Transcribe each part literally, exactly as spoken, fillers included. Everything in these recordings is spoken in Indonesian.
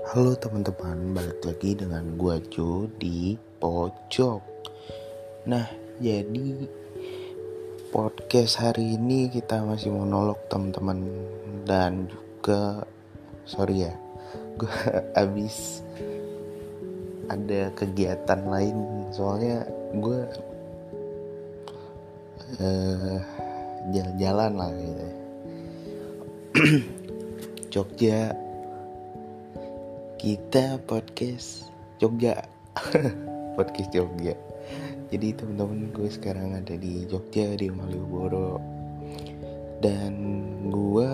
Halo teman-teman, balik lagi dengan gua Jo di Pojok. Nah, jadi podcast hari ini kita masih monolog teman-teman. Dan juga, sorry ya, gua abis ada kegiatan lain. Soalnya gua uh, jalan-jalan lah gitu. Jogja, kita podcast Jogja. Podcast Jogja. Jadi teman-teman, gue sekarang ada di Jogja, di Malioboro. Dan gue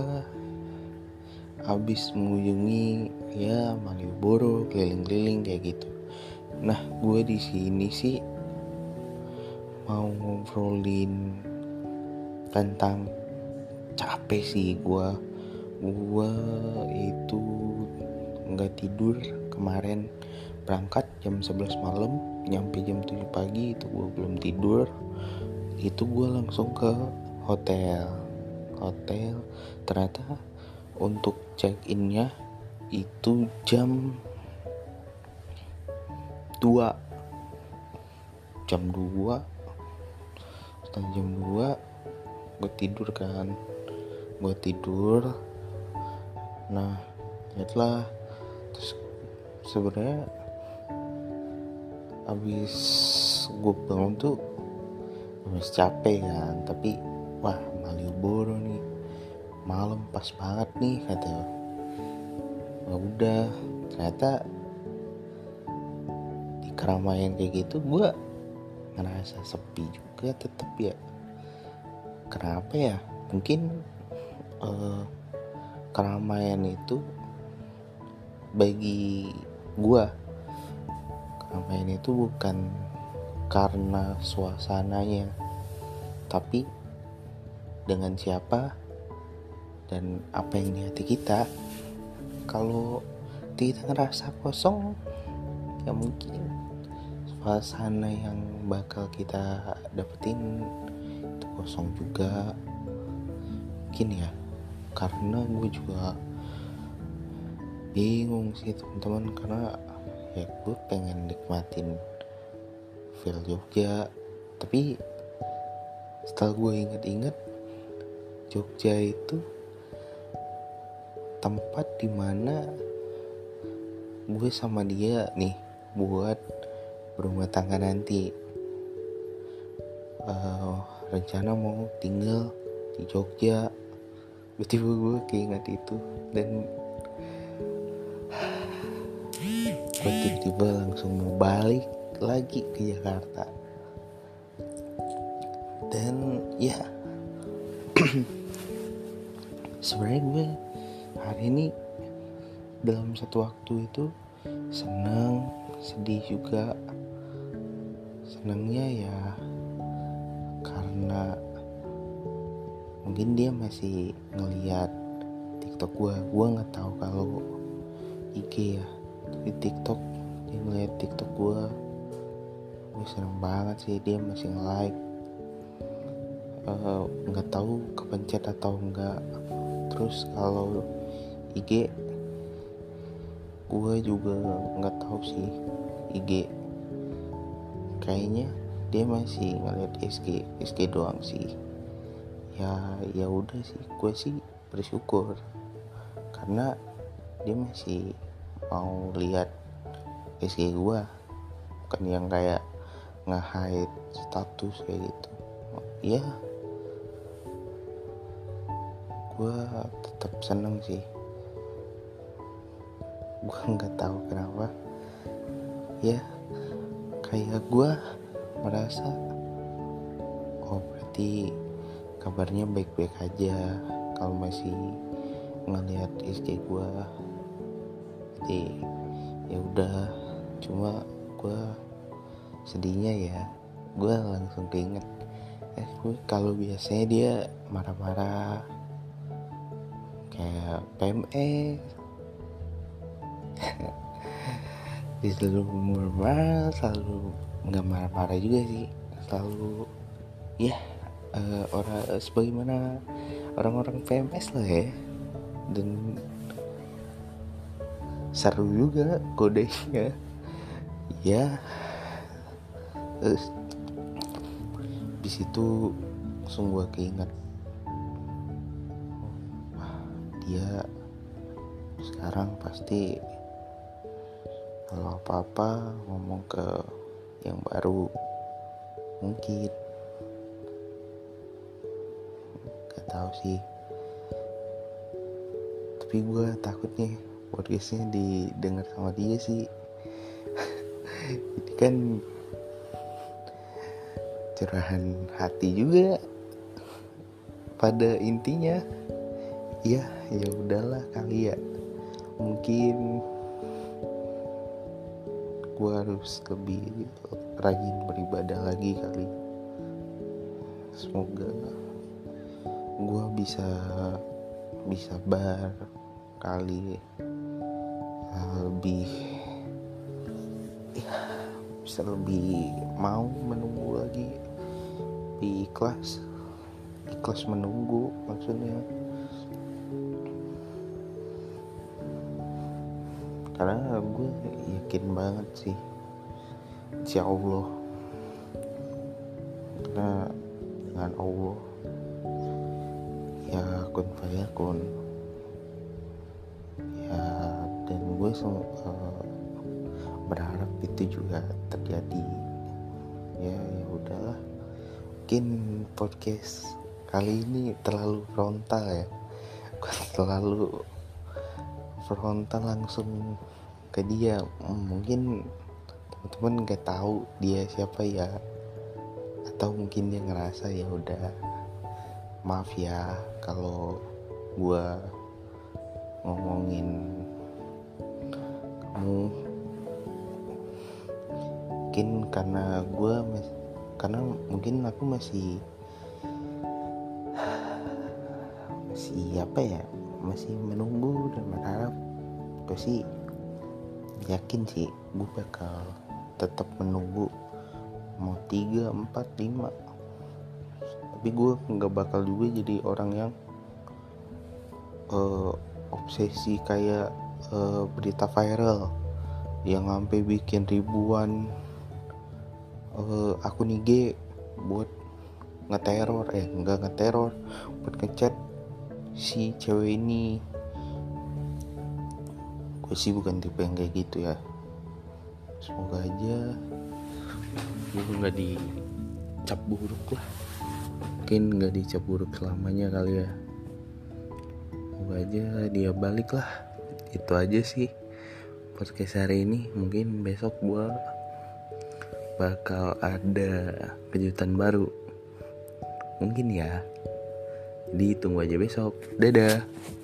habis mengunjungi ya Malioboro, keliling-keliling kayak gitu. Nah, gue di sini sih mau ngobrolin tentang capek sih gue. Gue itu nggak tidur kemarin, berangkat jam sebelas malam, nyampe jam tujuh pagi, itu gue belum tidur. Itu gue langsung ke hotel hotel ternyata untuk check innya itu jam dua jam dua setengah jam dua gue tidur kan gue tidur nah lihatlah. Terus sebenarnya abis gue bangun tuh habis capek kan, tapi wah Malioboro nih malam pas banget nih katanya. Nah, udah ternyata di keramaian kayak gitu gue ngerasa sepi juga tetep ya. Kenapa ya? Mungkin eh, keramaian itu bagi gua, keramaian itu bukan karena suasananya, tapi dengan siapa dan apa yang di hati kita. Kalau kita ngerasa kosong, ya mungkin suasana yang bakal kita dapetin itu kosong juga. Mungkin ya, karena gue juga bingung sih teman-teman, karena ya gue pengen nikmatin feel Jogja, tapi setelah gue inget-inget, Jogja itu tempat dimana gue sama dia nih buat berumah tangga nanti. Uh, rencana mau tinggal di Jogja. Tiba-tiba gue keinget itu dan gue tiba-tiba langsung mau balik lagi ke Jakarta. Dan ya sebenarnya gue hari ini dalam satu waktu itu senang, sedih juga. Senangnya ya karena mungkin dia masih ngelihat TikTok gue. Gue nggak tahu kalau I G ya, di TikTok dia ngeliat TikTok gue. Gue seneng banget sih dia masih nge-like. uh, Nggak tahu kepencet atau enggak. Terus kalau I G gue juga nggak tahu sih. I G kayaknya dia masih ngeliat S G S G doang sih. Ya ya udah sih, gue sih bersyukur karena dia masih mau lihat S G gue, bukan yang kayak nge-hide status kayak gitu. Ya gue tetap seneng sih. Gue nggak tahu kenapa ya, kayak gue merasa oh berarti kabarnya baik-baik aja kalau masih ngelihat S G gue. Jadi ya udah, cuma gue sedihnya ya gue langsung keinget eh gue kalau biasanya dia marah-marah kayak P M S. Dia selalu marah, selalu nggak marah-marah juga sih, selalu ya uh, orang sebagaimana orang-orang P M S lah ya. Dan seru juga kodenya ya. eh, di situ langsung gue keinget, dia sekarang pasti kalau apa-apa ngomong ke yang baru, mungkin gak tahu sih, tapi gue takutnya podcastnya didengar sama dia sih. Ini kan curahan hati juga pada intinya. Ya ya udahlah kali ya, mungkin gue harus lebih rajin beribadah lagi kali. Semoga gue bisa bisa bar kali, lebih ya, bisa lebih mau menunggu lagi, lebih ikhlas ikhlas menunggu maksudnya. Karena gue yakin banget sih, insya Allah, karena dengan Allah ya kun fayakun ya, dan gue sem- uh, berharap itu juga terjadi. Ya ya udahlah, mungkin podcast kali ini terlalu frontal ya, gue terlalu frontal langsung ke dia. Mungkin teman-teman nggak tahu dia siapa ya, atau mungkin dia ngerasa ya udah maaf ya kalau gua ngomongin kamu, mungkin karena gua mas- karena mungkin aku masih masih apa ya masih menunggu dan berharap. Gue sih yakin sih gue bakal tetap menunggu, mau tiga, empat, lima. Tapi gue gak bakal juga jadi orang yang uh, obsesi kayak uh, berita viral yang sampai bikin ribuan uh, akun I G buat ngeteror, eh enggak ngeteror, buat ngechat si cewek ini. Gue sih bukan tipe yang kayak gitu ya. Semoga aja gue gak dicap buruk lah, mungkin gak dicap buruk selamanya kali ya. Semoga aja dia balik lah. Itu aja sih podcast hari ini. Mungkin besok gue bakal ada kejutan baru mungkin ya, jadi tunggu aja besok. Dadah.